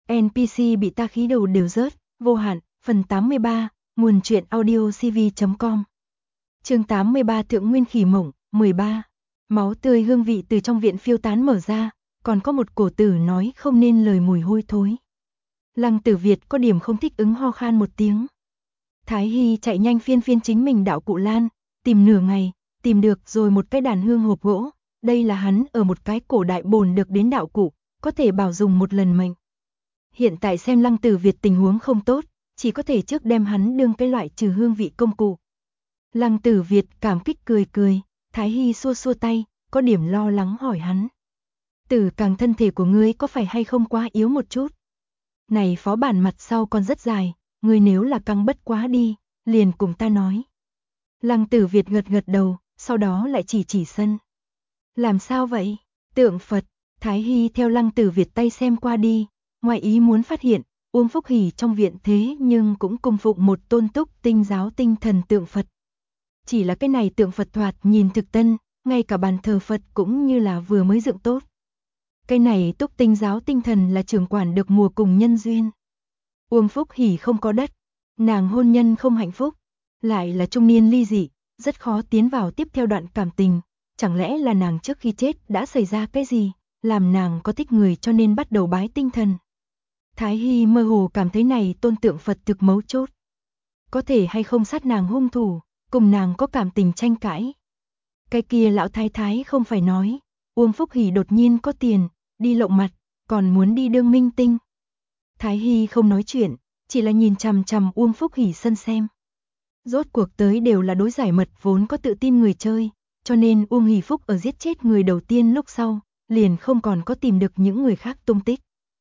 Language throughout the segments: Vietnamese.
NPC bị ta khí đầu đều rớt, vô hạn, phần 83, nguồn truyện audio cv.com. Chương 83 Thượng Nguyên Khỉ Mộng, 13. Máu tươi hương vị từ trong viện phiêu tán mở ra, còn có một cổ tử nói không nên lời mùi hôi thối. Lăng Tử Việt có điểm không thích ứng ho khan một tiếng. Thái Hy chạy nhanh phiên chính mình đạo cụ lan, tìm nửa ngày, tìm được rồi một cái đàn hương hộp gỗ, đây là hắn ở một cái cổ đại bồn được đến đạo cụ, có thể bảo dùng một lần mệnh. Hiện tại xem Lăng Tử Việt tình huống không tốt, chỉ có thể trước đem hắn đương cái loại trừ hương vị công cụ. Lăng Tử Việt cảm kích cười, Thái Hy xua tay, có điểm lo lắng hỏi hắn. Tử Càng thân thể của ngươi có phải hay không quá yếu một chút? Này phó bản mặt sau còn rất dài, ngươi nếu là căng bất quá đi, liền cùng ta nói. Lăng Tử Việt gật đầu, sau đó lại chỉ sân. Làm sao vậy? Tượng Phật. Thái Hy theo Lăng Tử Việt tay xem qua đi, ngoài ý muốn phát hiện, Uông Phúc Hỉ trong viện thế nhưng cũng cung phụng một tôn túc tinh giáo tinh thần tượng Phật. Chỉ là cái này tượng Phật thoạt nhìn thực tân, ngay cả bàn thờ Phật cũng như là vừa mới dựng tốt. Cái này túc tinh giáo tinh thần là trưởng quản được mùa cùng nhân duyên. Uông Phúc Hỉ không có đất, nàng hôn nhân không hạnh phúc, lại là trung niên ly dị, rất khó tiến vào tiếp theo đoạn cảm tình. Chẳng lẽ là nàng trước khi chết đã xảy ra cái gì, làm nàng có thích người cho nên bắt đầu bái tinh thần. Thái Hy mơ hồ cảm thấy này tôn tượng Phật thực mấu chốt. Có thể hay không sát nàng hung thủ, cùng nàng có cảm tình tranh cãi. Cái kia lão thái thái không phải nói, Uông Phúc Hỉ đột nhiên có tiền, đi lộng mặt, còn muốn đi đương minh tinh. Thái Hy không nói chuyện, chỉ là nhìn chằm Uông Phúc Hỉ sân xem. Rốt cuộc tới đều là đối giải mật vốn có tự tin người chơi, cho nên Uông Hỉ Phúc ở giết chết người đầu tiên lúc sau, liền không còn có tìm được những người khác tung tích.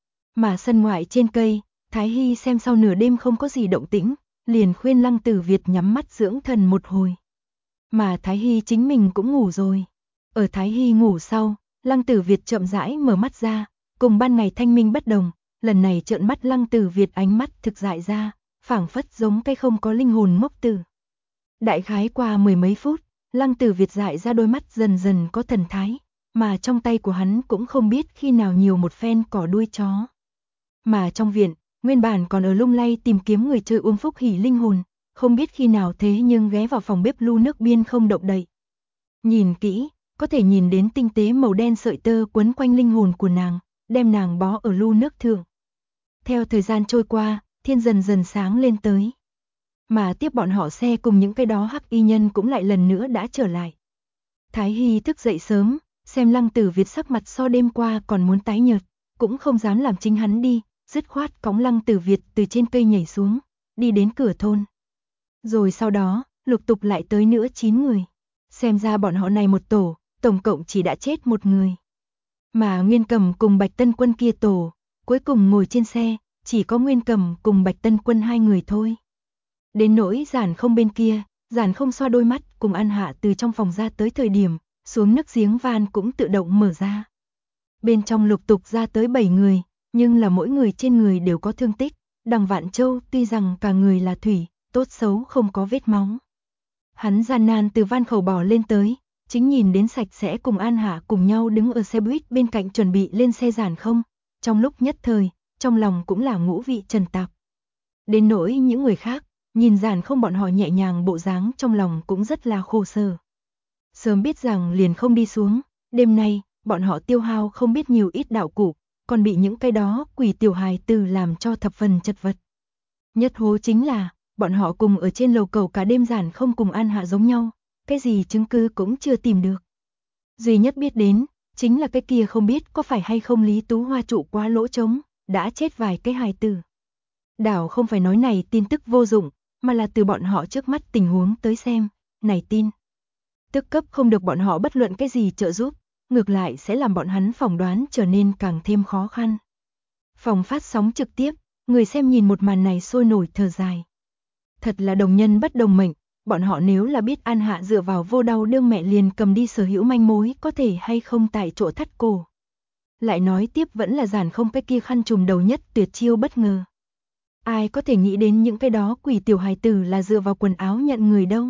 Mà sân ngoại trên cây, Thái Hy xem sau nửa đêm không có gì động tĩnh, liền khuyên Lăng Tử Việt nhắm mắt dưỡng thần một hồi. Mà Thái Hy chính mình cũng ngủ rồi. Ở Thái Hy ngủ sau, Lăng Tử Việt chậm rãi mở mắt ra, cùng ban ngày thanh minh bất đồng, lần này trợn mắt Lăng Tử Việt ánh mắt thực dại ra, phảng phất giống cái không có linh hồn ngốc tử. Đại khái qua mười mấy phút, Lăng Tử Việt dại ra đôi mắt dần dần có thần thái, mà trong tay của hắn cũng không biết khi nào nhiều một phen cỏ đuôi chó. Mà trong viện, nguyên bản còn ở lung lay tìm kiếm người chơi Uông Phúc Hỉ linh hồn, không biết khi nào thế nhưng ghé vào phòng bếp lu nước biên không động đậy. Nhìn kỹ, có thể nhìn đến tinh tế màu đen sợi tơ quấn quanh linh hồn của nàng, đem nàng bó ở lu nước thượng. Theo thời gian trôi qua, thiên dần dần sáng lên tới. Mà tiếp bọn họ xe cùng những cái đó hắc y nhân cũng lại lần nữa đã trở lại. Thái Hy thức dậy sớm, xem Lăng Tử Việt sắc mặt so đêm qua còn muốn tái nhợt, cũng không dám làm chính hắn đi, dứt khoát cõng Lăng Tử Việt từ trên cây nhảy xuống, đi đến cửa thôn. Rồi sau đó, lục tục lại tới nữa 9 người. Xem ra bọn họ này một tổ, tổng cộng chỉ đã chết một người. Mà Nguyên Cầm cùng Bạch Tân Quân kia tổ, cuối cùng ngồi trên xe, chỉ có Nguyên Cầm cùng Bạch Tân Quân hai người thôi. Đến nỗi Giản Không bên kia, Giản Không xoa đôi mắt cùng An Hạ từ trong phòng ra tới thời điểm, xuống nước giếng van cũng tự động mở ra. Bên trong lục tục ra tới 7 người, nhưng là mỗi người trên người đều có thương tích. Đằng Vạn Châu tuy rằng cả người là thủy, tốt xấu không có vết máu. Hắn gian nan từ van khẩu bò lên tới, chính nhìn đến sạch sẽ cùng An Hạ cùng nhau đứng ở xe buýt bên cạnh chuẩn bị lên xe Giản Không. Trong lúc nhất thời, trong lòng cũng là ngũ vị trần tạp. Đến nỗi những người khác, nhìn Giản Không bọn họ nhẹ nhàng bộ dáng trong lòng cũng rất là khổ sở. Sớm biết rằng liền không đi xuống, đêm nay, bọn họ tiêu hao không biết nhiều ít đạo cụ, còn bị những cái đó quỷ tiểu hài tử làm cho thập phần chật vật. Nhất hố chính là, bọn họ cùng ở trên lầu cầu cả đêm Giản Không cùng An Hạ giống nhau, cái gì chứng cứ cũng chưa tìm được. Duy nhất biết đến, chính là cái kia không biết có phải hay không Lý Tú Hoa trụ quá lỗ trống, đã chết vài cái hài tử. Đảo không phải nói này tin tức vô dụng, mà là từ bọn họ trước mắt tình huống tới xem, này tin tức cấp không được bọn họ bất luận cái gì trợ giúp, ngược lại sẽ làm bọn hắn phỏng đoán trở nên càng thêm khó khăn. Phòng phát sóng trực tiếp, người xem nhìn một màn này sôi nổi thở dài. Thật là đồng nhân bất đồng mệnh, bọn họ nếu là biết An Hạ dựa vào vô đau đương mẹ liền cầm đi sở hữu manh mối có thể hay không tại chỗ thắt cổ. Lại nói tiếp vẫn là Giản Không cái kia khăn trùm đầu nhất tuyệt chiêu bất ngờ. Ai có thể nghĩ đến những cái đó quỷ tiểu hài tử là dựa vào quần áo nhận người đâu.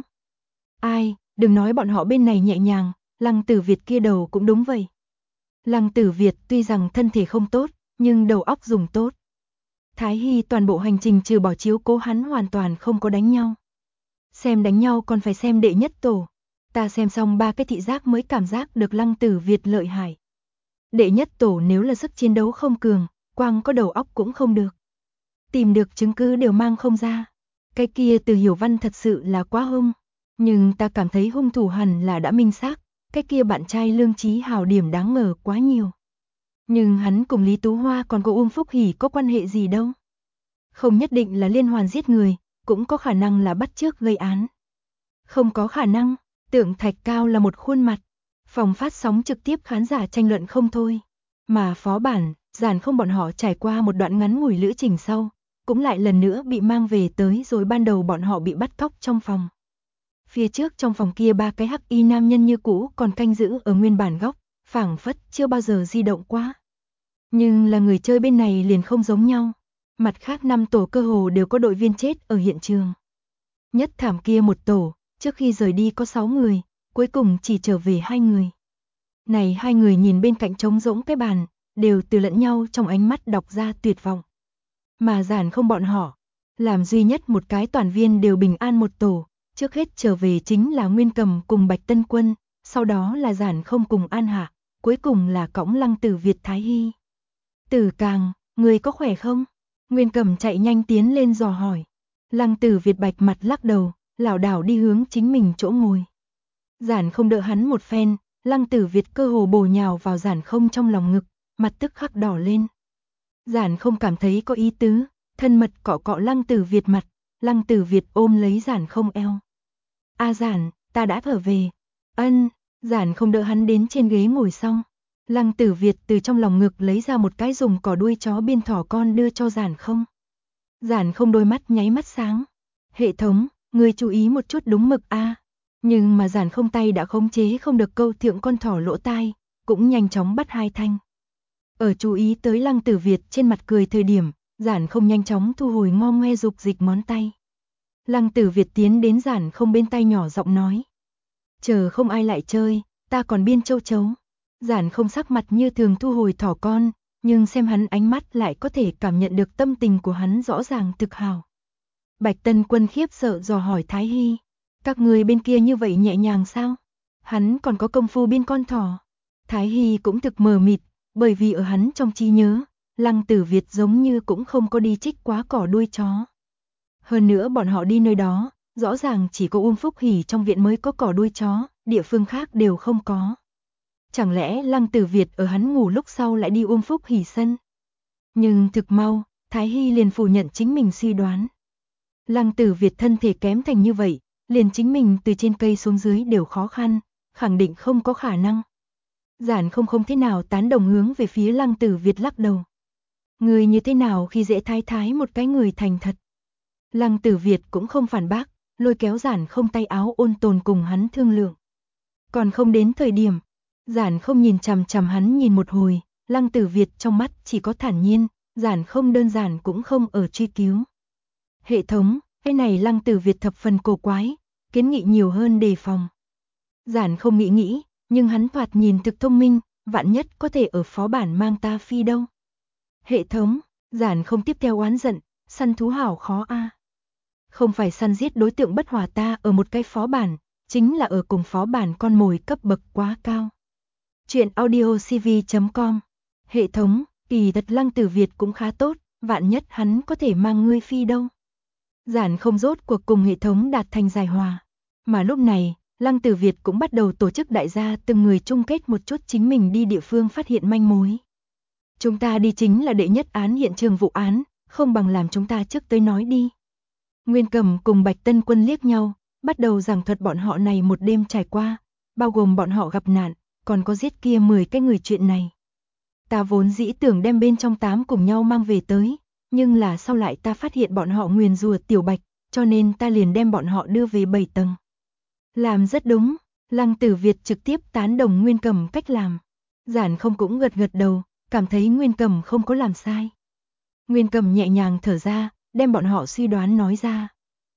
Ai, đừng nói bọn họ bên này nhẹ nhàng, Lăng Tử Việt kia đầu cũng đúng vậy. Lăng Tử Việt tuy rằng thân thể không tốt, nhưng đầu óc dùng tốt. Thái Hy toàn bộ hành trình trừ bỏ chiếu cố hắn hoàn toàn không có đánh nhau. Xem đánh nhau còn phải xem đệ nhất tổ. Ta xem xong 3 cái thị giác mới cảm giác được Lăng Tử Việt lợi hại. Đệ nhất tổ nếu là sức chiến đấu không cường, quang có đầu óc cũng không được. Tìm được chứng cứ đều mang không ra. Cái kia Từ Hiểu Văn thật sự là quá hung. Nhưng ta cảm thấy hung thủ hẳn là đã minh xác. Cái kia bạn trai Lương Chí Hào điểm đáng ngờ quá nhiều. Nhưng hắn cùng Lý Tú Hoa còn có Uông Phúc Hỷ có quan hệ gì đâu. Không nhất định là liên hoàn giết người, cũng có khả năng là bắt chước gây án. Không có khả năng, Tượng Thạch Cao là một khuôn mặt. Phòng phát sóng trực tiếp khán giả tranh luận không thôi. Mà phó bản, Giản Không bọn họ trải qua một đoạn ngắn ngủi lữ trình sau, cũng lại lần nữa bị mang về tới rồi ban đầu bọn họ bị bắt cóc trong phòng. Phía trước trong phòng kia 3 cái hắc y nam nhân như cũ còn canh giữ ở nguyên bản góc, phảng phất chưa bao giờ di động quá. Nhưng là người chơi bên này liền không giống nhau. Mặt khác 5 tổ cơ hồ đều có đội viên chết ở hiện trường. Nhất thảm kia một tổ, trước khi rời đi có 6 người, cuối cùng chỉ trở về 2 người. Này 2 người nhìn bên cạnh trống rỗng cái bàn, đều từ lẫn nhau trong ánh mắt đọc ra tuyệt vọng. Mà Giản Không bọn họ, làm duy nhất một cái toàn viên đều bình an một tổ, trước hết trở về chính là Nguyên Cầm cùng Bạch Tân Quân, sau đó là Giản Không cùng An Hạ, cuối cùng là cõng Lăng Tử Việt Thái Hy. Tử Càng, người có khỏe không? Nguyên Cầm chạy nhanh tiến lên dò hỏi. Lăng Tử Việt bạch mặt lắc đầu, lảo đảo đi hướng chính mình chỗ ngồi. Giản Không đỡ hắn một phen, Lăng Tử Việt cơ hồ bổ nhào vào Giản Không trong lòng ngực, mặt tức khắc đỏ lên. Giản Không cảm thấy có ý tứ, thân mật cọ cọ Lăng Tử Việt mặt, Lăng Tử Việt ôm lấy Giản Không eo. A Giản, ta đã trở về. Ân, Giản Không đỡ hắn đến trên ghế ngồi xong. Lăng Tử Việt từ trong lòng ngực lấy ra một cái dùng cỏ đuôi chó biên thỏ con đưa cho Giản Không. Giản Không đôi mắt nháy mắt sáng. Hệ thống, người chú ý một chút đúng mực a. Nhưng mà Giản Không tay đã khống chế không được câu thượng con thỏ lỗ tai, cũng nhanh chóng bắt 2 thanh. Ở chú ý tới Lăng Tử Việt trên mặt cười thời điểm, Giản Không nhanh chóng thu hồi ngo ngoe dục dịch ngón tay. Lăng Tử Việt tiến đến Giản Không bên tay nhỏ giọng nói. Chờ không ai lại chơi, ta còn biên châu chấu. Giản Không sắc mặt như thường thu hồi thỏ con, nhưng xem hắn ánh mắt lại có thể cảm nhận được tâm tình của hắn rõ ràng thực hào. Bạch Tân Quân khiếp sợ dò hỏi Thái Hy. Các người bên kia như vậy nhẹ nhàng sao? Hắn còn có công phu biên con thỏ. Thái Hy cũng thực mờ mịt, bởi vì ở hắn trong trí nhớ, Lăng Tử Việt giống như cũng không có đi trích quá cỏ đuôi chó. Hơn nữa bọn họ đi nơi đó, rõ ràng chỉ có Uông Phúc Hỷ trong viện mới có cỏ đuôi chó, địa phương khác đều không có. Chẳng lẽ Lăng Tử Việt ở hắn ngủ lúc sau lại đi Uông Phúc Hỷ sân? Nhưng thực mau, Thái Hy liền phủ nhận chính mình suy đoán. Lăng Tử Việt thân thể kém thành như vậy, liền chính mình từ trên cây xuống dưới đều khó khăn, khẳng định không có khả năng. Giản không thế nào tán đồng hướng về phía Lăng Tử Việt lắc đầu. Người như thế nào khi dễ thái thái một cái người thành thật. Lăng Tử Việt cũng không phản bác, lôi kéo Giản Không tay áo ôn tồn cùng hắn thương lượng. Còn không đến thời điểm, Giản Không nhìn chằm chằm hắn nhìn một hồi, Lăng Tử Việt trong mắt chỉ có thản nhiên, Giản Không đơn giản cũng không ở truy cứu. Hệ thống, cái này Lăng Tử Việt thập phần cổ quái, kiến nghị nhiều hơn đề phòng. Giản Không nghĩ, nhưng hắn thoạt nhìn thực thông minh, vạn nhất có thể ở phó bản mang ta phi đâu. Hệ thống, Giản Không tiếp theo oán giận, săn thú hảo khó a. Không phải săn giết đối tượng bất hòa ta ở một cái phó bản, chính là ở cùng phó bản con mồi cấp bậc quá cao. Chuyện audiocv.com. Hệ thống, kỳ thật Lăng Tử Việt cũng khá tốt, vạn nhất hắn có thể mang ngươi phi đâu. Giản Không rốt cuộc cùng hệ thống đạt thành giải hòa. Mà lúc này, Lăng Tử Việt cũng bắt đầu tổ chức đại gia từng người chung kết một chút chính mình đi địa phương phát hiện manh mối. Chúng ta đi chính là đệ nhất án hiện trường vụ án, không bằng làm chúng ta trước tới nói đi. Nguyên Cầm cùng Bạch Tân Quân liếc nhau, bắt đầu giảng thuật bọn họ này một đêm trải qua, bao gồm bọn họ gặp nạn, còn có giết kia 10 cái người chuyện này. Ta vốn dĩ tưởng đem bên trong 8 cùng nhau mang về tới, nhưng là sau lại ta phát hiện bọn họ nguyền rủa Tiểu Bạch, cho nên ta liền đem bọn họ đưa về 7 tầng. Làm rất đúng, Lăng Tử Việt trực tiếp tán đồng Nguyên Cầm cách làm. Giản Không cũng gật gật đầu, cảm thấy Nguyên Cầm không có làm sai. Nguyên Cầm nhẹ nhàng thở ra, đem bọn họ suy đoán nói ra.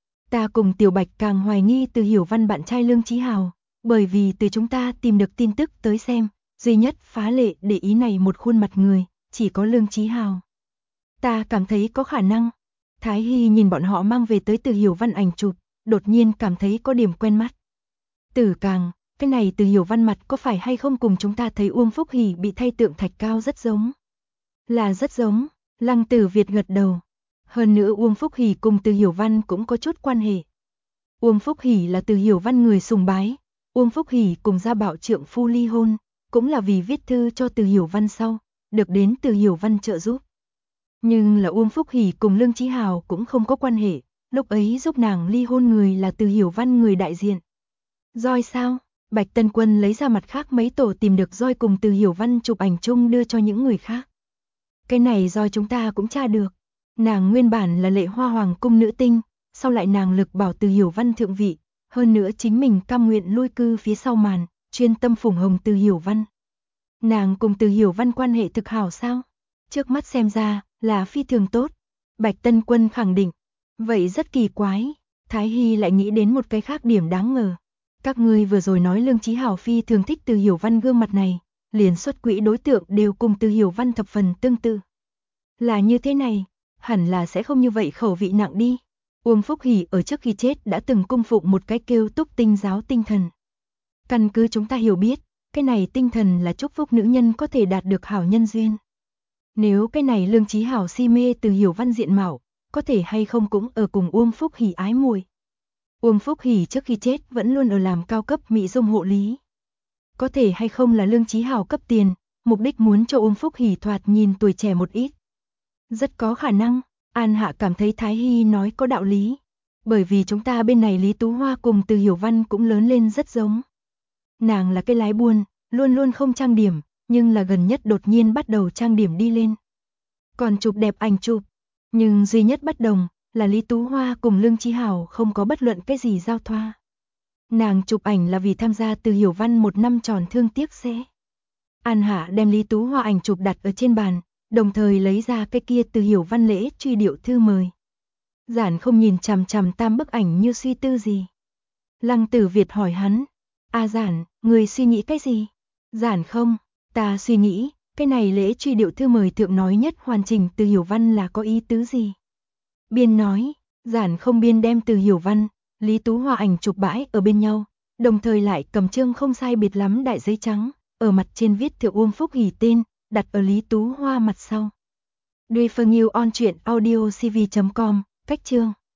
Ta cùng Tiểu Bạch càng hoài nghi Từ Hiểu Văn bạn trai Lương Chí Hào, bởi vì từ chúng ta tìm được tin tức tới xem, duy nhất phá lệ để ý này một khuôn mặt người, chỉ có Lương Chí Hào. Ta cảm thấy có khả năng. Thái Hy nhìn bọn họ mang về tới Từ Hiểu Văn ảnh chụp, đột nhiên cảm thấy có điểm quen mắt. Tử Càng, cái này Từ Hiểu Văn mặt có phải hay không cùng chúng ta thấy Uông Phúc Hỷ bị thay tượng thạch cao rất giống? Là rất giống, Lăng Tử Việt gật đầu. Hơn nữa Uông Phúc Hỷ cùng Từ Hiểu Văn cũng có chút quan hệ. Uông Phúc Hỷ là Từ Hiểu Văn người sùng bái, Uông Phúc Hỷ cùng Gia Bảo trượng phu ly hôn, cũng là vì viết thư cho Từ Hiểu Văn sau, được đến Từ Hiểu Văn trợ giúp. Nhưng là Uông Phúc Hỷ cùng Lương Chí Hào cũng không có quan hệ, lúc ấy giúp nàng ly hôn người là Từ Hiểu Văn người đại diện. Roi sao? Bạch Tân Quân lấy ra mặt khác mấy tổ tìm được roi cùng Từ Hiểu Văn chụp ảnh chung đưa cho những người khác. Cái này roi chúng ta cũng tra được. Nàng nguyên bản là Lệ Hoa Hoàng cung nữ tinh, sau lại nàng lực bảo Từ Hiểu Văn thượng vị, hơn nữa chính mình cam nguyện lui cư phía sau màn, chuyên tâm phủng hồng Từ Hiểu Văn. Nàng cùng Từ Hiểu Văn quan hệ thực hảo sao? Trước mắt xem ra là phi thường tốt. Bạch Tân Quân khẳng định. Vậy rất kỳ quái. Thái Hy lại nghĩ đến một cái khác điểm đáng ngờ. Các ngươi vừa rồi nói Lương Chí Hào phi thường thích Từ Hiểu Văn gương mặt này, liền xuất quỹ đối tượng đều cùng Từ Hiểu Văn thập phần tương tự. Là như thế này, hẳn là sẽ không như vậy khẩu vị nặng đi. Uông Phúc Hỷ ở trước khi chết đã từng cung phụng một cái kêu Túc Tinh giáo tinh thần. Căn cứ chúng ta hiểu biết, cái này tinh thần là chúc phúc nữ nhân có thể đạt được hảo nhân duyên. Nếu cái này Lương Chí Hào si mê Từ Hiểu Văn diện mạo, có thể hay không cũng ở cùng Uông Phúc Hỷ ái mùi. Uông Phúc Hỷ trước khi chết vẫn luôn ở làm cao cấp mỹ dung hộ lý. Có thể hay không là Lương Chí Hào cấp tiền, mục đích muốn cho Uông Phúc Hỷ thoạt nhìn tuổi trẻ một ít. Rất có khả năng, An Hạ cảm thấy Thái Hy nói có đạo lý. Bởi vì chúng ta bên này Lý Tú Hoa cùng Từ Hiểu Văn cũng lớn lên rất giống. Nàng là cái lái buôn, luôn luôn không trang điểm, nhưng là gần nhất đột nhiên bắt đầu trang điểm đi lên. Còn chụp đẹp ảnh chụp, nhưng duy nhất bất đồng là Lý Tú Hoa cùng Lương Chí Hào không có bất luận cái gì giao thoa. Nàng chụp ảnh là vì tham gia Từ Hiểu Văn 1 năm tròn thương tiếc sẽ. An Hạ đem Lý Tú Hoa ảnh chụp đặt ở trên bàn, đồng thời lấy ra cái kia Từ Hiểu Văn lễ truy điệu thư mời. Giản không nhìn chằm chằm tam bức ảnh như suy tư gì. Lăng Tử Việt hỏi hắn, Giản, người suy nghĩ cái gì? Giản không, ta suy nghĩ, cái này lễ truy điệu thư mời thượng nói nhất hoàn chỉnh Từ Hiểu Văn là có ý tứ gì? Biên nói, Giản không biên đem Từ Hiểu Văn, Lý Tú Hoa ảnh chụp bãi ở bên nhau, đồng thời lại cầm chương không sai biệt lắm đại giấy trắng, ở mặt trên viết thượng Uông Phúc Hỷ tên, đặt ở Lý Tú Hoa mặt sau. Duy Phương Yêu on truyện audio cv.com, cách chương.